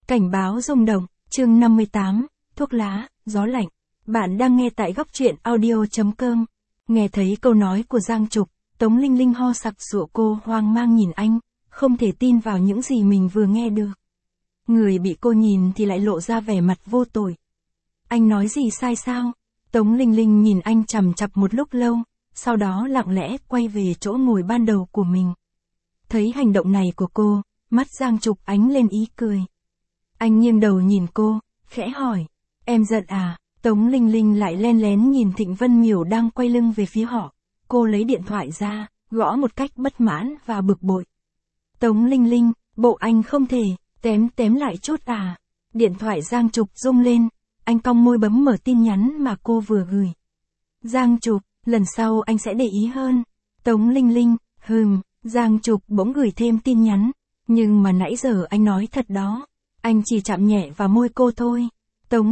Cảnh báo rung động, chương 58, thuốc lá, gió lạnh. Bạn đang nghe tại góc truyện audio.com. Nghe thấy câu nói của Giang Trục, Tống Linh Linh ho sặc sụa, cô hoang mang nhìn anh, không thể tin vào những gì mình vừa nghe được. Người bị cô nhìn thì lại lộ ra vẻ mặt vô tội. Anh nói gì sai sao? Tống Linh Linh nhìn anh chằm chằm một lúc lâu, sau đó lặng lẽ quay về chỗ ngồi ban đầu của mình. Thấy hành động này của cô, mắt Giang Trục ánh lên ý cười. Anh nghiêng đầu nhìn cô, khẽ hỏi, em giận à? Tống Linh Linh lại len lén nhìn Thịnh Vân Miểu đang quay lưng về phía họ. Cô lấy điện thoại ra, gõ một cách bất mãn và bực bội. Tống Linh Linh, bộ anh không thể, tém lại chút à? Điện thoại Giang Trục rung lên, anh cong môi bấm mở tin nhắn mà cô vừa gửi. Giang Trục, lần sau anh sẽ để ý hơn. Tống Linh Linh, Giang Trục bỗng gửi thêm tin nhắn. Nhưng mà nãy giờ anh nói thật đó. Anh chỉ chạm nhẹ vào môi cô thôi. Tống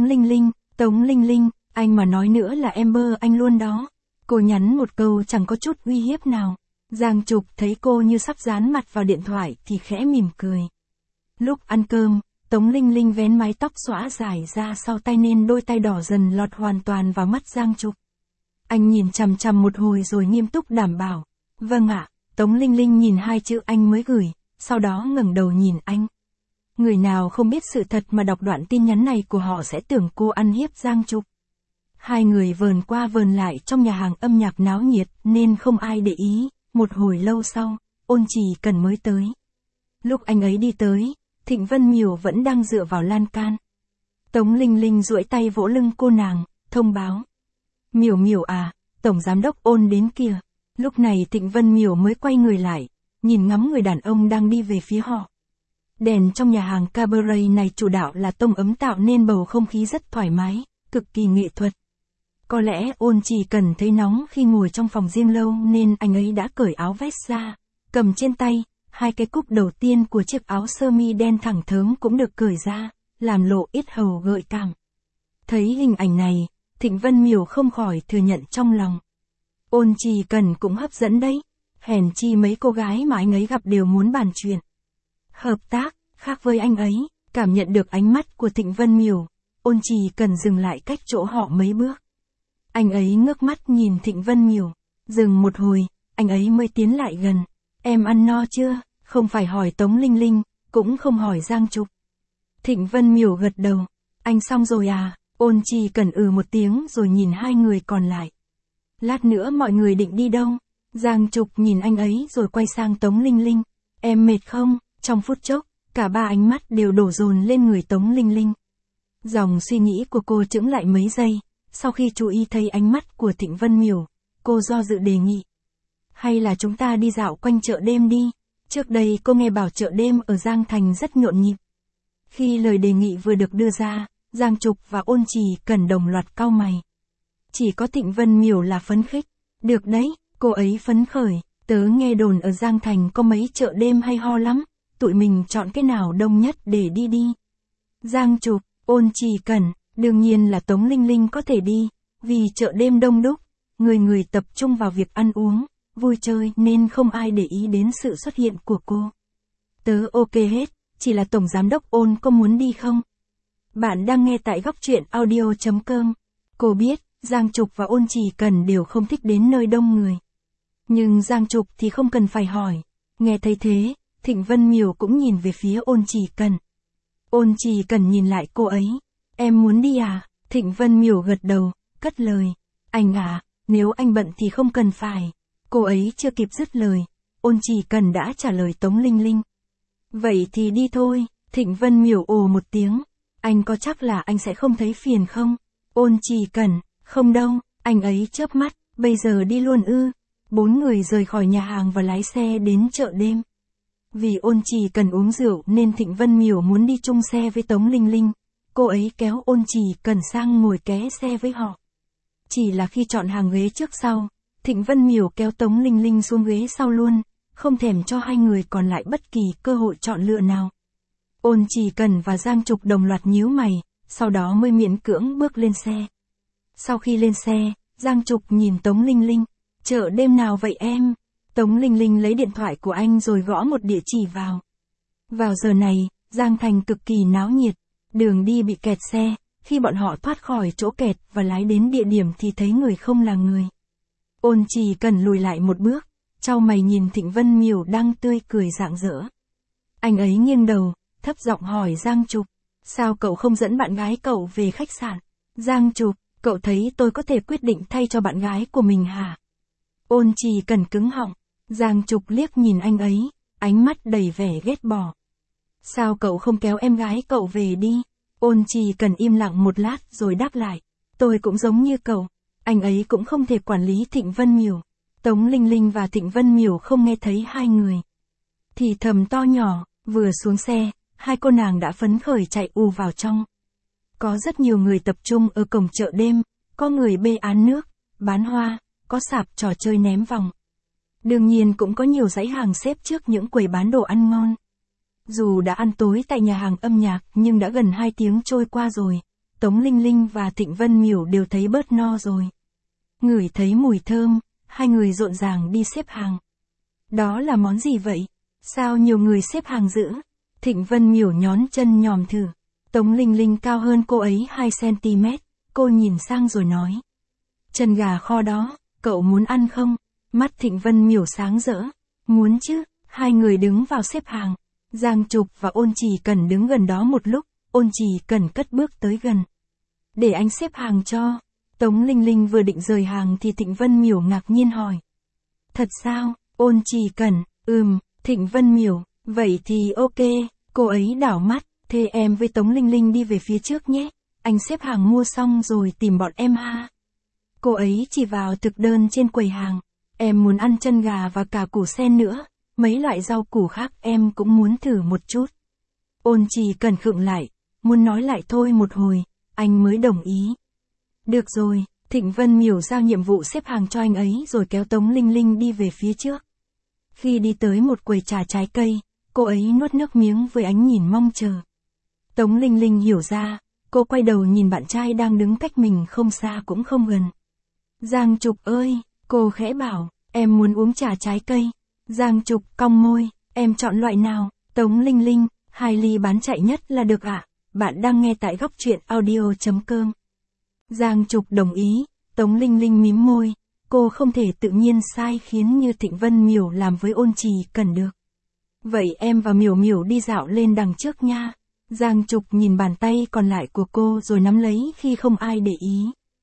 Linh Linh, anh mà nói nữa là em bơ anh luôn đó. Cô nhắn một câu chẳng có chút uy hiếp nào. Giang Trục thấy cô như sắp dán mặt vào điện thoại thì khẽ mỉm cười. Lúc ăn cơm, Tống Linh Linh vén mái tóc xõa dài ra sau tai nên đôi tay đỏ dần lọt hoàn toàn vào mắt Giang Trục. Anh nhìn chằm chằm một hồi rồi nghiêm túc đảm bảo. Vâng ạ. Tống Linh Linh nhìn hai chữ anh mới gửi, sau đó ngẩng đầu nhìn anh. Người nào không biết sự thật mà đọc đoạn tin nhắn này của họ sẽ tưởng cô ăn hiếp Giang Trục. Hai người vờn qua vờn lại trong nhà hàng âm nhạc náo nhiệt nên không ai để ý. Một hồi lâu sau, Ôn Chỉ Cần mới tới. Lúc anh ấy đi tới, Thịnh Vân Miểu vẫn đang dựa vào lan can. Tống Linh Linh duỗi tay vỗ lưng cô nàng, thông báo. Miểu à, Tổng Giám đốc Ôn đến kìa. Lúc này Thịnh Vân Miểu mới quay người lại, nhìn ngắm người đàn ông đang đi về phía họ. Đèn trong nhà hàng cabaret này chủ đạo là tông ấm tạo nên bầu không khí rất thoải mái, cực kỳ nghệ thuật. Có lẽ Ôn Chỉ Cần thấy nóng khi ngồi trong phòng riêng lâu nên anh ấy đã cởi áo vest ra, cầm trên tay, hai cái cúc đầu tiên của chiếc áo sơ mi đen thẳng thớm cũng được cởi ra, làm lộ yết hầu gợi cảm. Thấy hình ảnh này, Thịnh Vân Miểu không khỏi thừa nhận trong lòng. Ôn Chỉ Cần cũng hấp dẫn đấy, hèn chi mấy cô gái mà anh ấy gặp đều muốn bàn chuyện. Hợp tác, khác với anh ấy, cảm nhận được ánh mắt của Thịnh Vân Miểu, Ôn Chỉ Cần dừng lại cách chỗ họ mấy bước. Anh ấy ngước mắt nhìn Thịnh Vân Miểu, dừng một hồi, anh ấy mới tiến lại gần. Em ăn no chưa? Không phải hỏi Tống Linh Linh, cũng không hỏi Giang Trục. Thịnh Vân Miểu gật đầu. Anh xong rồi à? Ôn Chỉ Cần một tiếng rồi nhìn hai người còn lại. Lát nữa mọi người định đi đâu? Giang Trục nhìn anh ấy rồi quay sang Tống Linh Linh. Em mệt không? Trong phút chốc, cả ba ánh mắt đều đổ dồn lên người Tống Linh Linh. Dòng suy nghĩ của cô chững lại mấy giây, sau khi chú ý thấy ánh mắt của Thịnh Vân Miểu, cô do dự đề nghị. Hay là chúng ta đi dạo quanh chợ đêm đi? Trước đây cô nghe bảo chợ đêm ở Giang Thành rất nhộn nhịp. Khi lời đề nghị vừa được đưa ra, Giang Trục và Ôn Chỉ Cần đồng loạt cau mày. Chỉ có Thịnh Vân Miểu là phấn khích. Được đấy, cô ấy phấn khởi, tớ nghe đồn ở Giang Thành có mấy chợ đêm hay ho lắm, tụi mình chọn cái nào đông nhất để đi đi. Giang Trục, Ôn Chỉ Cần, đương nhiên là Tống Linh Linh có thể đi, vì chợ đêm đông đúc, người tập trung vào việc ăn uống, vui chơi nên không ai để ý đến sự xuất hiện của cô. Tớ ok hết, chỉ là Tổng Giám đốc Ôn có muốn đi không? Bạn đang nghe tại góc truyện audio.com. Cô biết, Giang Trục và Ôn Chỉ Cần đều không thích đến nơi đông người. Nhưng Giang Trục thì không cần phải hỏi. Nghe thấy thế, Thịnh Vân Miểu cũng nhìn về phía Ôn Chỉ Cần. Ôn Chỉ Cần nhìn lại cô ấy. Em muốn đi à? Thịnh Vân Miểu gật đầu, cất lời. Anh à, nếu anh bận thì không cần phải. Cô ấy chưa kịp dứt lời, Ôn Chỉ Cần đã trả lời Tống Linh Linh. Vậy thì đi thôi. Thịnh Vân Miểu ồ một tiếng. Anh có chắc là anh sẽ không thấy phiền không? Ôn Chỉ Cần, không đâu, anh ấy chớp mắt, bây giờ đi luôn ư? Bốn người rời khỏi nhà hàng và lái xe đến chợ đêm. Vì Ôn Chỉ Cần uống rượu nên Thịnh Vân Miểu muốn đi chung xe với Tống Linh Linh. Cô ấy kéo Ôn Chỉ Cần sang ngồi ké xe với họ. Chỉ là khi chọn hàng ghế trước sau, Thịnh Vân Miểu kéo Tống Linh Linh xuống ghế sau luôn, không thèm cho hai người còn lại bất kỳ cơ hội chọn lựa nào. Ôn Chỉ Cần và Giang Trục đồng loạt nhíu mày, sau đó mới miễn cưỡng bước lên xe. Sau khi lên xe, Giang Trục nhìn Tống Linh Linh. Chợ đêm nào vậy em? Tống Linh Linh lấy điện thoại của anh rồi gõ một địa chỉ vào. Vào giờ này, Giang Thành cực kỳ náo nhiệt, đường đi bị kẹt xe, khi bọn họ thoát khỏi chỗ kẹt và lái đến địa điểm thì thấy người không là người. Ôn Chỉ Cần lùi lại một bước, chau mày nhìn Thịnh Vân Miểu đang tươi cười rạng rỡ. Anh ấy nghiêng đầu, thấp giọng hỏi Giang Trục, sao cậu không dẫn bạn gái cậu về khách sạn? Giang Trục, cậu thấy tôi có thể quyết định thay cho bạn gái của mình hả? Ôn Chỉ Cần cứng họng, Giang Trục liếc nhìn anh ấy, ánh mắt đầy vẻ ghét bỏ. Sao cậu không kéo em gái cậu về đi? Ôn Chỉ Cần im lặng một lát rồi đáp lại, tôi cũng giống như cậu, anh ấy cũng không thể quản lý Thịnh Vân Miểu. Tống Linh Linh và Thịnh Vân Miểu không nghe thấy hai người thì thầm to nhỏ, vừa xuống xe, hai cô nàng đã phấn khởi chạy ù vào trong. Có rất nhiều người tập trung ở cổng chợ đêm, có người bê án nước, bán hoa, có sạp trò chơi ném vòng. Đương nhiên cũng có nhiều dãy hàng xếp trước những quầy bán đồ ăn ngon. Dù đã ăn tối tại nhà hàng âm nhạc nhưng đã gần 2 tiếng trôi qua rồi, Tống Linh Linh và Thịnh Vân Miểu đều thấy bớt no rồi. Ngửi thấy mùi thơm, hai người rộn ràng đi xếp hàng. Đó là món gì vậy? Sao nhiều người xếp hàng dữ? Thịnh Vân Miểu nhón chân nhòm thử. Tống Linh Linh cao hơn cô ấy 2cm, cô nhìn sang rồi nói. Chân gà kho đó, cậu muốn ăn không? Mắt Thịnh Vân Miểu sáng rỡ. Muốn chứ, hai người đứng vào xếp hàng. Giang Trục và Ôn Chỉ Cần đứng gần đó một lúc, Ôn Chỉ Cần cất bước tới gần. Để anh xếp hàng cho. Tống Linh Linh vừa định rời hàng thì Thịnh Vân Miểu ngạc nhiên hỏi. Thật sao? Ôn Chỉ Cần, Thịnh Vân Miểu, vậy thì ok, cô ấy đảo mắt, thế em với Tống Linh Linh đi về phía trước nhé, anh xếp hàng mua xong rồi tìm bọn em ha. Cô ấy chỉ vào thực đơn trên quầy hàng, em muốn ăn chân gà và cả củ sen nữa, mấy loại rau củ khác em cũng muốn thử một chút. Ôn Chỉ Cần khựng lại, muốn nói lại thôi một hồi, anh mới đồng ý. Được rồi, Thịnh Vân Miểu giao nhiệm vụ xếp hàng cho anh ấy rồi kéo Tống Linh Linh đi về phía trước. Khi đi tới một quầy trà trái cây, cô ấy nuốt nước miếng với ánh nhìn mong chờ. Tống Linh Linh hiểu ra, cô quay đầu nhìn bạn trai đang đứng cách mình không xa cũng không gần. Giang Trục ơi, cô khẽ bảo, em muốn uống trà trái cây. Giang Trục cong môi, em chọn loại nào? Tống Linh Linh, 2 ly bán chạy nhất là được ạ. Bạn đang nghe tại góc truyện audio.com. Giang Trục đồng ý, Tống Linh Linh mím môi, cô không thể tự nhiên sai khiến như Thịnh Vân Miểu làm với Ôn Chỉ Cần được. Vậy em và Miểu Miểu đi dạo lên đằng trước nha. Giang Trục nhìn bàn tay còn lại của cô rồi nắm lấy khi không ai để ý.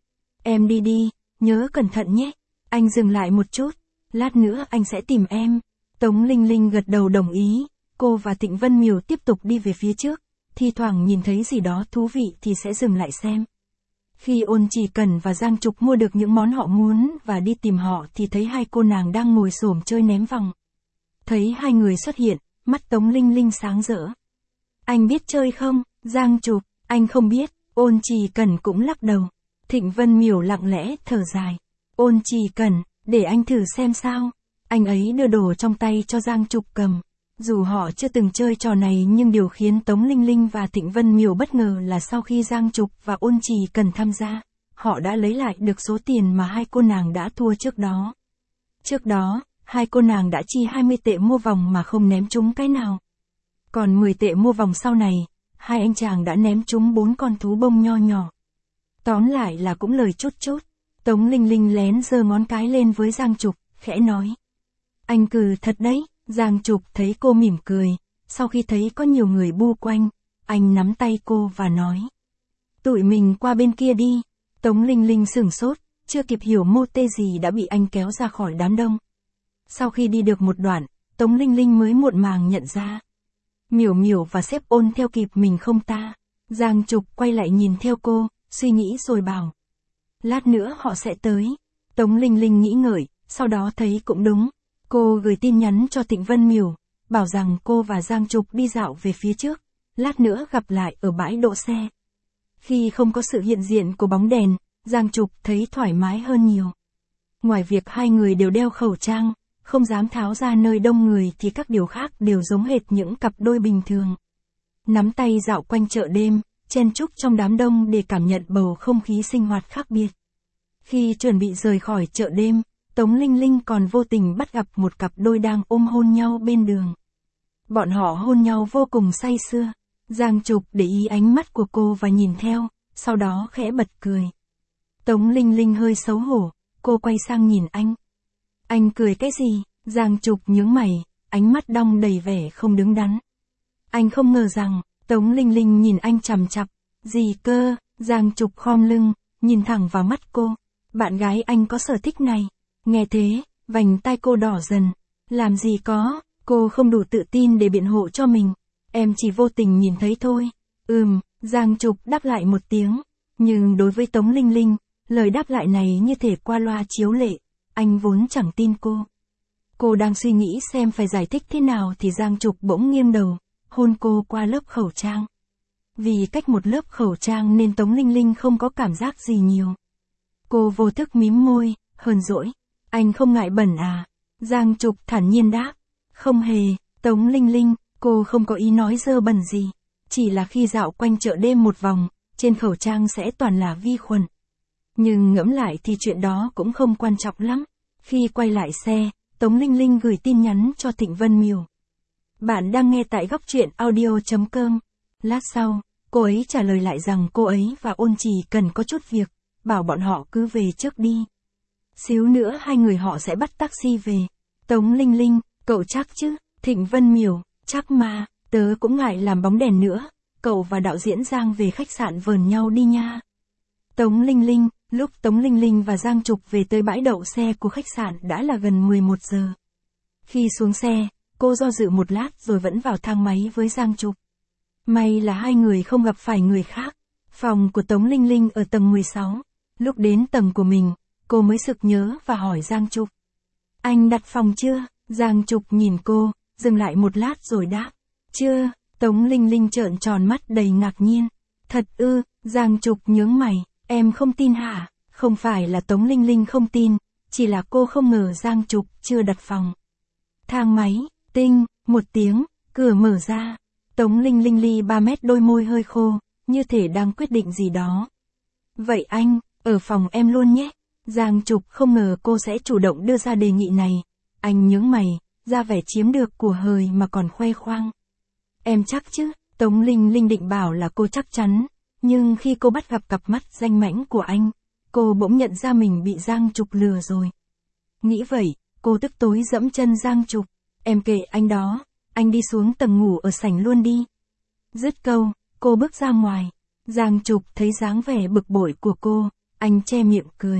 Em đi đi, nhớ cẩn thận nhé. Anh dừng lại một chút, lát nữa anh sẽ tìm em. Tống Linh Linh gật đầu đồng ý, cô và Thịnh Vân Miểu tiếp tục đi về phía trước, thi thoảng nhìn thấy gì đó thú vị thì sẽ dừng lại xem. Khi Ôn Chỉ Cần và Giang Trục mua được những món họ muốn và đi tìm họ thì thấy hai cô nàng đang ngồi xổm chơi ném vòng. Thấy hai người xuất hiện, mắt Tống Linh Linh sáng rỡ. Anh biết chơi không? Giang Trục, anh không biết. Ôn Chỉ Cần cũng lắc đầu. Thịnh Vân Miểu lặng lẽ thở dài. Ôn Chỉ Cần, để anh thử xem sao. Anh ấy đưa đồ trong tay cho Giang Trục cầm. Dù họ chưa từng chơi trò này nhưng điều khiến Tống Linh Linh và Thịnh Vân Miểu bất ngờ là sau khi Giang Trục và Ôn Chỉ Cần tham gia, họ đã lấy lại được số tiền mà hai cô nàng đã thua trước đó. Trước đó, hai cô nàng đã chi 20 tệ mua vòng mà không ném trúng cái nào. Còn 10 tệ mua vòng sau này, hai anh chàng đã ném trúng 4 con thú bông nho nhỏ. Tóm lại là cũng lời chút chút. Tống Linh Linh lén giơ ngón cái lên với Giang Trục, khẽ nói. Anh cừ thật đấy. Giang Trục thấy cô mỉm cười, sau khi thấy có nhiều người bu quanh, anh nắm tay cô và nói. Tụi mình qua bên kia đi. Tống Linh Linh sửng sốt, chưa kịp hiểu mô tê gì đã bị anh kéo ra khỏi đám đông. Sau khi đi được một đoạn, Tống Linh Linh mới muộn màng nhận ra. Miểu Miểu và sếp Ôn theo kịp mình không ta? Giang Trục quay lại nhìn theo cô, suy nghĩ rồi bảo. Lát nữa họ sẽ tới. Tống Linh Linh nghĩ ngợi, sau đó thấy cũng đúng. Cô gửi tin nhắn cho Thịnh Vân Miểu, bảo rằng cô và Giang Trục đi dạo về phía trước, lát nữa gặp lại ở bãi đỗ xe. Khi không có sự hiện diện của bóng đèn, Giang Trục thấy thoải mái hơn nhiều. Ngoài việc hai người đều đeo khẩu trang, không dám tháo ra nơi đông người thì các điều khác đều giống hệt những cặp đôi bình thường. Nắm tay dạo quanh chợ đêm, chen chúc trong đám đông để cảm nhận bầu không khí sinh hoạt khác biệt. Khi chuẩn bị rời khỏi chợ đêm, Tống Linh Linh còn vô tình bắt gặp một cặp đôi đang ôm hôn nhau bên đường. Bọn họ hôn nhau vô cùng say sưa. Giang Trục để ý ánh mắt của cô và nhìn theo, sau đó khẽ bật cười. Tống Linh Linh hơi xấu hổ, cô quay sang nhìn anh. Anh cười cái gì? Giang Trục nhướng mày, ánh mắt đong đầy vẻ không đứng đắn. Anh không ngờ rằng, Tống Linh Linh nhìn anh chằm chằm. Gì cơ? Giang Trục khom lưng, nhìn thẳng vào mắt cô. Bạn gái anh có sở thích này. Nghe thế, vành tai cô đỏ dần. Làm gì có, cô không đủ tự tin để biện hộ cho mình. Em chỉ vô tình nhìn thấy thôi. Giang Trục đáp lại một tiếng. Nhưng đối với Tống Linh Linh, lời đáp lại này như thể qua loa chiếu lệ. Anh vốn chẳng tin cô. Cô đang suy nghĩ xem phải giải thích thế nào thì Giang Trục bỗng nghiêng đầu, hôn cô qua lớp khẩu trang. Vì cách một lớp khẩu trang nên Tống Linh Linh không có cảm giác gì nhiều. Cô vô thức mím môi, hờn dỗi. Anh không ngại bẩn à? Giang Trục thản nhiên đáp. Không hề, Tống Linh Linh, cô không có ý nói dơ bẩn gì. Chỉ là khi dạo quanh chợ đêm một vòng, trên khẩu trang sẽ toàn là vi khuẩn. Nhưng ngẫm lại thì chuyện đó cũng không quan trọng lắm. Khi quay lại xe, Tống Linh Linh gửi tin nhắn cho Thịnh Vân Miểu. Bạn đang nghe tại góc truyện audio.com. Lát sau, cô ấy trả lời lại rằng cô ấy và Ôn Trì cần có chút việc, bảo bọn họ cứ về trước đi. Xíu nữa hai người họ sẽ bắt taxi về. Tống Linh Linh, cậu chắc chứ? Thịnh Vân Miểu, chắc mà, tớ cũng ngại làm bóng đèn nữa. Cậu và đạo diễn Giang về khách sạn vờn nhau đi nha. Tống Linh Linh, lúc Tống Linh Linh và Giang Trục về tới bãi đậu xe của khách sạn đã là gần 11 giờ. Khi xuống xe, cô do dự một lát rồi vẫn vào thang máy với Giang Trục. May là hai người không gặp phải người khác. Phòng của Tống Linh Linh ở tầng 16. Lúc đến tầng của mình, cô mới sực nhớ và hỏi Giang Trục. Anh đặt phòng chưa? Giang Trục nhìn cô, dừng lại một lát rồi đáp. Chưa. Tống Linh Linh trợn tròn mắt đầy ngạc nhiên. Thật ư? Giang Trục nhướng mày. Em không tin hả? Không phải là Tống Linh Linh không tin, chỉ là cô không ngờ Giang Trục chưa đặt phòng. Thang máy, tinh, một tiếng, cửa mở ra. Tống Linh Linh ly 3 mét đôi môi hơi khô, như thể đang quyết định gì đó. Vậy anh, ở phòng em luôn nhé. Giang Trục không ngờ cô sẽ chủ động đưa ra đề nghị này. Anh nhướng mày, ra vẻ chiếm được của hời mà còn khoe khoang. Em chắc chứ? Tống Linh Linh định bảo là cô chắc chắn. Nhưng khi cô bắt gặp cặp mắt danh mãnh của anh, cô bỗng nhận ra mình bị Giang Trục lừa rồi. Nghĩ vậy, cô tức tối dẫm chân Giang Trục. Em kệ anh đó, anh đi xuống tầng ngủ ở sảnh luôn đi. Dứt câu, cô bước ra ngoài. Giang Trục thấy dáng vẻ bực bội của cô, anh che miệng cười.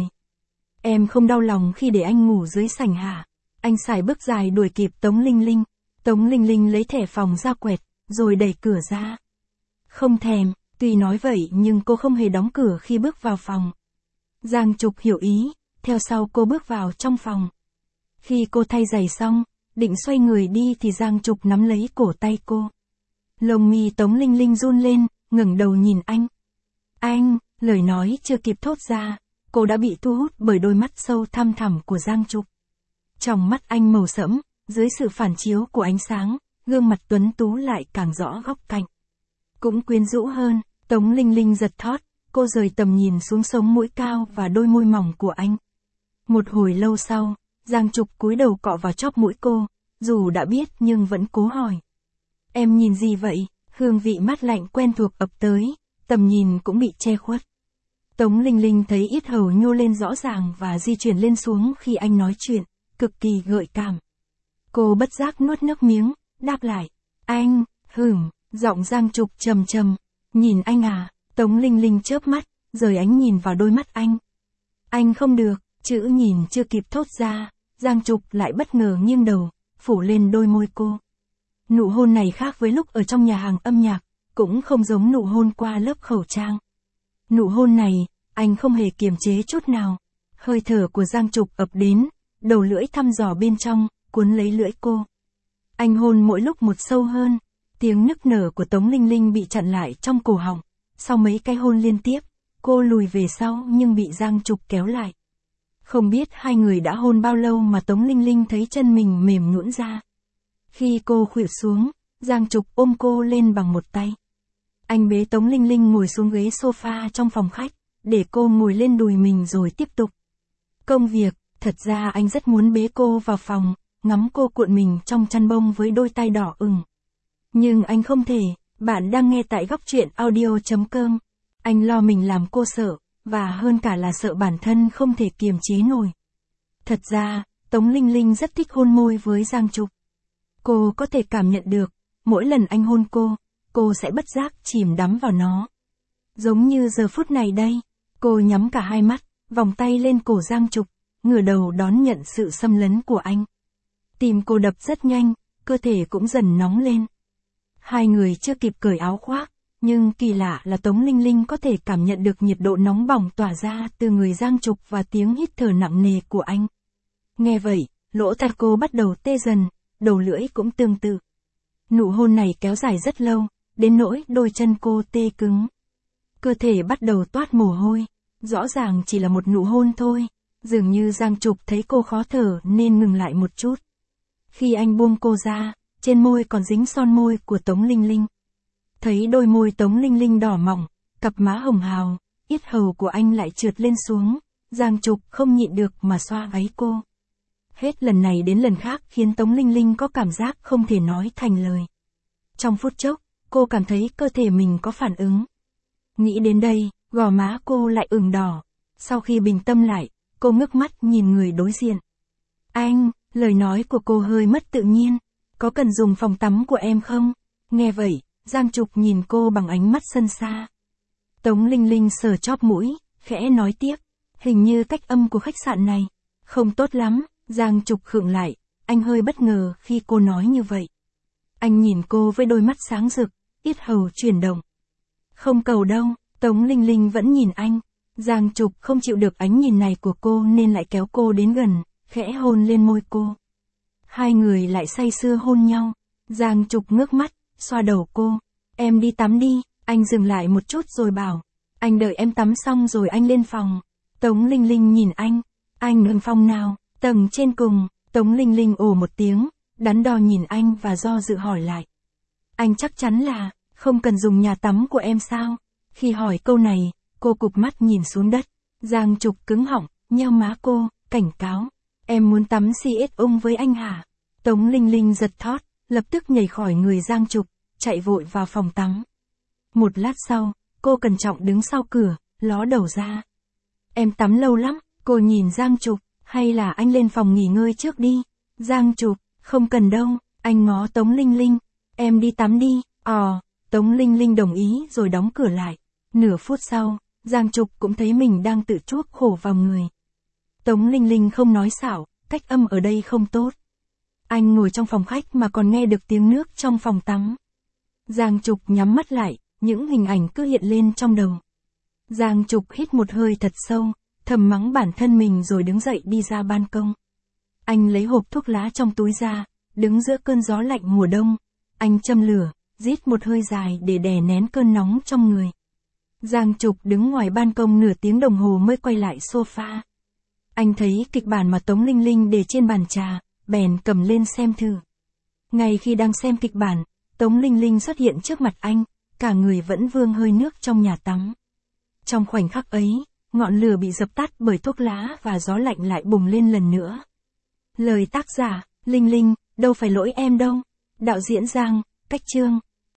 Em không đau lòng khi để anh ngủ dưới sảnh hả? Anh sải bước dài đuổi kịp Tống Linh Linh. Tống Linh Linh lấy thẻ phòng ra quẹt, rồi đẩy cửa ra. Không thèm. Tuy nói vậy nhưng cô không hề đóng cửa khi bước vào phòng. Giang Trục hiểu ý, theo sau cô bước vào trong phòng. Khi cô thay giày xong, định xoay người đi thì Giang Trục nắm lấy cổ tay cô. Lông mi Tống Linh Linh run lên, ngẩng đầu nhìn anh. Anh, lời nói chưa kịp thốt ra, cô đã bị thu hút bởi đôi mắt sâu thăm thẳm của Giang Trục. Trong mắt anh màu sẫm, dưới sự phản chiếu của ánh sáng, gương mặt tuấn tú lại càng rõ góc cạnh. Cũng quyến rũ hơn, Tống Linh Linh giật thót, cô rời tầm nhìn xuống sống mũi cao và đôi môi mỏng của anh. Một hồi lâu sau, Giang Trục cúi đầu cọ vào chóp mũi cô, dù đã biết nhưng vẫn cố hỏi. Em nhìn gì vậy? Hương vị mát lạnh quen thuộc ập tới, tầm nhìn cũng bị che khuất. Tống Linh Linh thấy yết hầu nhô lên rõ ràng và di chuyển lên xuống khi anh nói chuyện, cực kỳ gợi cảm. Cô bất giác nuốt nước miếng, đáp lại. Anh, giọng Giang Trục trầm trầm. Nhìn anh à? Tống Linh Linh chớp mắt, rời ánh nhìn vào đôi mắt anh. Anh không được, chữ nhìn chưa kịp thốt ra, Giang Trục lại bất ngờ nghiêng đầu, phủ lên đôi môi cô. Nụ hôn này khác với lúc ở trong nhà hàng âm nhạc, cũng không giống nụ hôn qua lớp khẩu trang. Nụ hôn này, anh không hề kiềm chế chút nào. Hơi thở của Giang Trục ập đến, đầu lưỡi thăm dò bên trong, cuốn lấy lưỡi cô. Anh hôn mỗi lúc một sâu hơn. Tiếng nức nở của Tống Linh Linh bị chặn lại trong cổ họng. Sau mấy cái hôn liên tiếp, cô lùi về sau nhưng bị Giang Trục kéo lại. Không biết hai người đã hôn bao lâu mà Tống Linh Linh thấy chân mình mềm nhũn ra. Khi cô khuỵu xuống, Giang Trục ôm cô lên bằng một tay. Anh bế Tống Linh Linh ngồi xuống ghế sofa trong phòng khách, để cô ngồi lên đùi mình rồi tiếp tục. Công việc, thật ra anh rất muốn bế cô vào phòng, ngắm cô cuộn mình trong chăn bông với đôi tay đỏ ửng, Nhưng anh không thể, bạn đang nghe tại góc truyện audio.com. Anh lo mình làm cô sợ, và hơn cả là sợ bản thân không thể kiềm chế nổi. Thật ra, Tống Linh Linh rất thích hôn môi với Giang Trục. Cô có thể cảm nhận được, mỗi lần anh hôn cô sẽ bất giác chìm đắm vào nó. Giống như giờ phút này đây, cô nhắm cả hai mắt, vòng tay lên cổ Giang Trục, ngửa đầu đón nhận sự xâm lấn của anh. Tim cô đập rất nhanh, cơ thể cũng dần nóng lên. Hai người chưa kịp cởi áo khoác, nhưng kỳ lạ là Tống Linh Linh có thể cảm nhận được nhiệt độ nóng bỏng tỏa ra từ người Giang Trục và tiếng hít thở nặng nề của anh. Nghe vậy, lỗ tai cô bắt đầu tê dần, đầu lưỡi cũng tương tự. Nụ hôn này kéo dài rất lâu, đến nỗi đôi chân cô tê cứng. Cơ thể bắt đầu toát mồ hôi, rõ ràng chỉ là một nụ hôn thôi, dường như Giang Trục thấy cô khó thở nên ngừng lại một chút. Khi anh buông cô ra, trên môi còn dính son môi của Tống Linh Linh. Thấy đôi môi Tống Linh Linh đỏ mọng, cặp má hồng hào, yết hầu của anh lại trượt lên xuống, Giang Trục không nhịn được mà xoa gáy cô. Hết lần này đến lần khác khiến Tống Linh Linh có cảm giác không thể nói thành lời. Trong phút chốc, cô cảm thấy cơ thể mình có phản ứng. Nghĩ đến đây, gò má cô lại ửng đỏ. Sau khi bình tâm lại, cô ngước mắt nhìn người đối diện. Anh, lời nói của cô hơi mất tự nhiên. Có cần dùng phòng tắm của em không? Nghe vậy, Giang Trục nhìn cô bằng ánh mắt sân xa. Tống Linh Linh sờ chóp mũi, khẽ nói tiếp. Hình như cách âm của khách sạn này không tốt lắm. Giang Trục khựng lại, anh hơi bất ngờ khi cô nói như vậy. Anh nhìn cô với đôi mắt sáng rực, yết hầu chuyển động. Không cầu đâu, Tống Linh Linh vẫn nhìn anh. Giang Trục không chịu được ánh nhìn này của cô nên lại kéo cô đến gần, khẽ hôn lên môi cô. Hai người lại say sưa hôn nhau. Giang Trục ngước mắt, xoa đầu cô. Em đi tắm đi, anh dừng lại một chút rồi bảo. Anh đợi em tắm xong rồi anh lên phòng. Tống Linh Linh nhìn anh lên phòng nào? Tầng trên cùng. Tống Linh Linh ồ một tiếng, đắn đo nhìn anh và do dự hỏi lại. Anh chắc chắn là, không cần dùng nhà tắm của em sao? Khi hỏi câu này, cô cụp mắt nhìn xuống đất. Giang Trục cứng họng, nheo má cô, cảnh cáo. Em muốn tắm ung với anh hả? Tống Linh Linh giật thót, lập tức nhảy khỏi người Giang Trục, chạy vội vào phòng tắm. Một lát sau, cô cẩn trọng đứng sau cửa, ló đầu ra. Em tắm lâu lắm, cô nhìn Giang Trục, hay là anh lên phòng nghỉ ngơi trước đi? Giang Trục, không cần đâu, anh ngó Tống Linh Linh. Em đi tắm đi, Tống Linh Linh đồng ý rồi đóng cửa lại. Nửa phút sau, Giang Trục cũng thấy mình đang tự chuốc khổ vào người. Tống Linh Linh không nói xạo, cách âm ở đây không tốt. Anh ngồi trong phòng khách mà còn nghe được tiếng nước trong phòng tắm. Giang Trục nhắm mắt lại, những hình ảnh cứ hiện lên trong đầu. Giang Trục hít một hơi thật sâu, thầm mắng bản thân mình rồi đứng dậy đi ra ban công. Anh lấy hộp thuốc lá trong túi ra, đứng giữa cơn gió lạnh mùa đông. Anh châm lửa, rít một hơi dài để đè nén cơn nóng trong người. Giang Trục đứng ngoài ban công nửa tiếng đồng hồ mới quay lại sofa. Anh thấy kịch bản mà Tống Linh Linh để trên bàn trà, bèn cầm lên xem thử. Ngay khi đang xem kịch bản, Tống Linh Linh xuất hiện trước mặt anh, cả người vẫn vương hơi nước trong nhà tắm. Trong khoảnh khắc ấy, ngọn lửa bị dập tắt bởi thuốc lá và gió lạnh lại bùng lên lần nữa. Lời tác giả, Linh Linh, đâu phải lỗi em đâu. Đạo diễn Giang, cách chương.